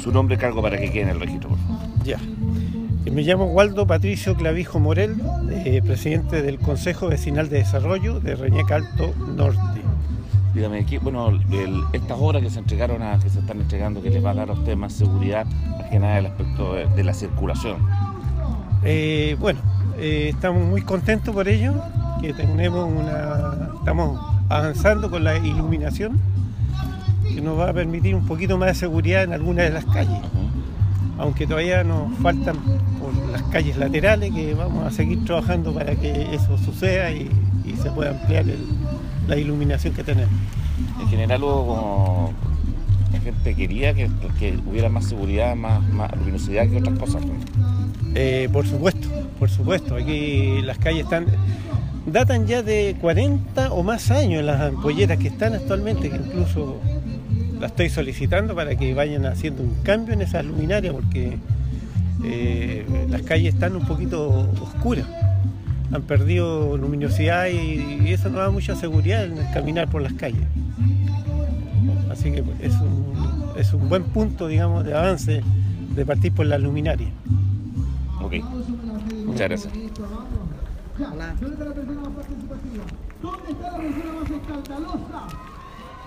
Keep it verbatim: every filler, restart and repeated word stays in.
Su nombre y cargo para que quede en el registro, por favor. Ya. Me llamo Waldo Patricio Clavijo Morel, eh, presidente del Consejo Vecinal de Desarrollo de Reñaca Alto Norte. Dígame, aquí, bueno, el, estas obras que se entregaron, a, que se están entregando, que les va a dar a usted más seguridad, más que nada el aspecto de, de la circulación. Eh, bueno, eh, estamos muy contentos por ello, que tenemos una, estamos avanzando con la iluminación, que nos va a permitir un poquito más de seguridad en algunas de las calles. Uh-huh. Aunque todavía nos faltan por las calles laterales, que vamos a seguir trabajando para que eso suceda y, y se pueda ampliar el, la iluminación que tenemos. En general, como la gente quería que, que hubiera más seguridad, más, más luminosidad que otras cosas, ¿no? Eh, por supuesto, por supuesto. Aquí las calles están, datan ya de cuarenta o más años las ampolletas que están actualmente, que incluso la estoy solicitando para que vayan haciendo un cambio en esas luminarias, porque eh, las calles están un poquito oscuras, han perdido luminosidad y, y eso nos da mucha seguridad en caminar por las calles. Así que es un, es un buen punto, digamos, de avance de partir por las luminarias. Ok, muchas gracias. Hola. ¿Dónde está la persona más participativa? ¿Dónde está la persona más escandalosa?